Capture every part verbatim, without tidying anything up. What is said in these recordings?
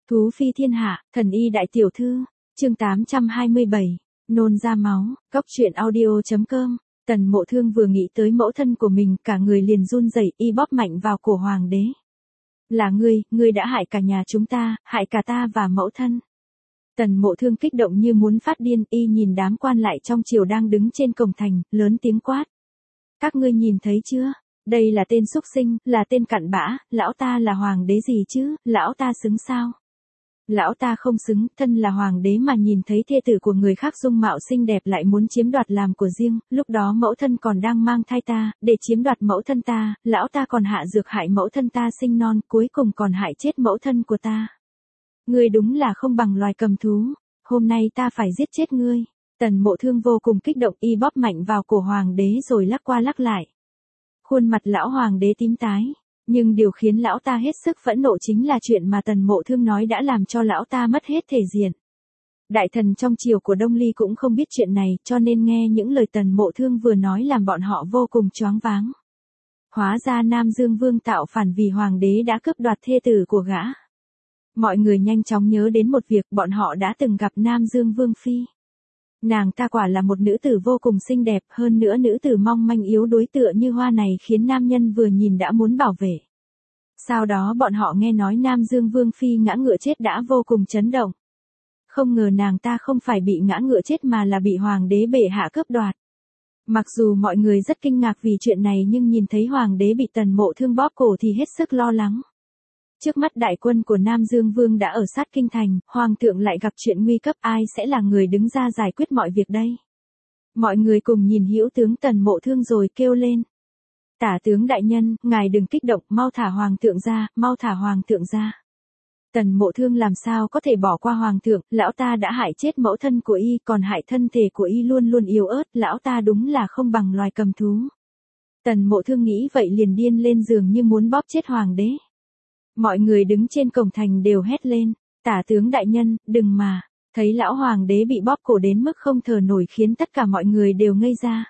Thú phi thiên hạ, thần y đại tiểu thư, chương tám trăm hai mươi bảy, nôn ra máu, cóc truyện audio chấm com. Tần Mộ Thương vừa nghĩ tới mẫu thân của mình, cả người liền run rẩy, y bóp mạnh vào cổ hoàng đế. Là ngươi, ngươi đã hại cả nhà chúng ta, hại cả ta và mẫu thân. Tần Mộ Thương kích động như muốn phát điên, y nhìn đám quan lại trong triều đang đứng trên cổng thành, lớn tiếng quát. Các ngươi nhìn thấy chưa? Đây là tên súc sinh, là tên cặn bã, lão ta là hoàng đế gì chứ, lão ta xứng sao? Lão ta không xứng, thân là hoàng đế mà nhìn thấy thê tử của người khác dung mạo xinh đẹp lại muốn chiếm đoạt làm của riêng, lúc đó mẫu thân còn đang mang thai ta, để chiếm đoạt mẫu thân ta, lão ta còn hạ dược hại mẫu thân ta sinh non, cuối cùng còn hại chết mẫu thân của ta. Ngươi đúng là không bằng loài cầm thú, hôm nay ta phải giết chết ngươi. Tần Mộ Thương vô cùng kích động, y bóp mạnh vào cổ hoàng đế rồi lắc qua lắc lại. Khuôn mặt lão hoàng đế tím tái. Nhưng điều khiến lão ta hết sức phẫn nộ chính là chuyện mà Tần Mộ Thương nói đã làm cho lão ta mất hết thể diện. Đại thần trong triều của Đông Ly cũng không biết chuyện này, cho nên nghe những lời Tần Mộ Thương vừa nói làm bọn họ vô cùng choáng váng. Hóa ra Nam Dương Vương tạo phản vì hoàng đế đã cướp đoạt thê tử của gã. Mọi người nhanh chóng nhớ đến một việc, bọn họ đã từng gặp Nam Dương Vương Phi. Nàng ta quả là một nữ tử vô cùng xinh đẹp, hơn nữa nữ tử mong manh yếu đuối tựa như hoa này khiến nam nhân vừa nhìn đã muốn bảo vệ. Sau đó bọn họ nghe nói Nam Dương Vương Phi ngã ngựa chết đã vô cùng chấn động. Không ngờ nàng ta không phải bị ngã ngựa chết mà là bị hoàng đế bệ hạ cướp đoạt. Mặc dù mọi người rất kinh ngạc vì chuyện này nhưng nhìn thấy hoàng đế bị Tần Mộ Thương bóp cổ thì hết sức lo lắng. Trước mắt đại quân của Nam Dương Vương đã ở sát kinh thành, hoàng thượng lại gặp chuyện nguy cấp, ai sẽ là người đứng ra giải quyết mọi việc đây? Mọi người cùng nhìn hữu tướng Tần Mộ Thương rồi kêu lên. Tả tướng đại nhân, ngài đừng kích động, mau thả hoàng thượng ra, mau thả hoàng thượng ra. Tần Mộ Thương làm sao có thể bỏ qua hoàng thượng, lão ta đã hại chết mẫu thân của y, còn hại thân thể của y luôn luôn yếu ớt, lão ta đúng là không bằng loài cầm thú. Tần Mộ Thương nghĩ vậy liền điên lên giường như muốn bóp chết hoàng đế. Mọi người đứng trên cổng thành đều hét lên, tả tướng đại nhân, đừng mà, thấy lão hoàng đế bị bóp cổ đến mức không thở nổi khiến tất cả mọi người đều ngây ra.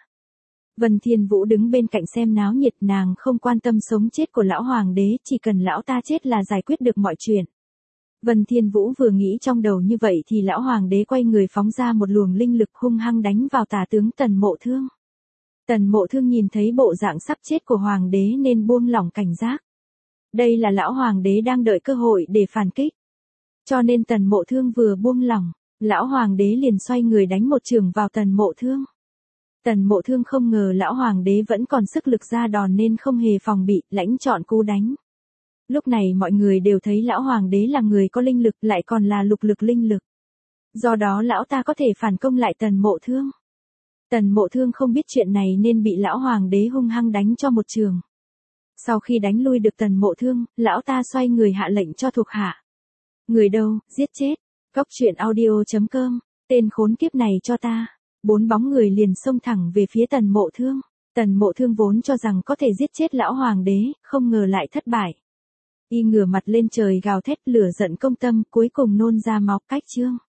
Vân Thiên Vũ đứng bên cạnh xem náo nhiệt, nàng không quan tâm sống chết của lão hoàng đế, chỉ cần lão ta chết là giải quyết được mọi chuyện. Vân Thiên Vũ vừa nghĩ trong đầu như vậy thì lão hoàng đế quay người phóng ra một luồng linh lực hung hăng đánh vào tả tướng Tần Mộ Thương. Tần Mộ Thương nhìn thấy bộ dạng sắp chết của hoàng đế nên buông lỏng cảnh giác. Đây là lão hoàng đế đang đợi cơ hội để phản kích. Cho nên Tần Mộ Thương vừa buông lỏng, lão hoàng đế liền xoay người đánh một chưởng vào Tần Mộ Thương. Tần Mộ Thương không ngờ lão hoàng đế vẫn còn sức lực ra đòn nên không hề phòng bị, lãnh chọn cú đánh. Lúc này mọi người đều thấy lão hoàng đế là người có linh lực lại còn là lục lực linh lực. Do đó lão ta có thể phản công lại Tần Mộ Thương. Tần Mộ Thương không biết chuyện này nên bị lão hoàng đế hung hăng đánh cho một chưởng. Sau khi đánh lui được Tần Mộ Thương, lão ta xoay người hạ lệnh cho thuộc hạ. Người đâu, giết chết. Cóc truyện audio chấm com, tên khốn kiếp này cho ta. Bốn bóng người liền xông thẳng về phía Tần Mộ Thương. Tần Mộ Thương vốn cho rằng có thể giết chết lão hoàng đế, không ngờ lại thất bại. Y ngửa mặt lên trời gào thét lửa giận công tâm, cuối cùng nôn ra máu. Cách chương.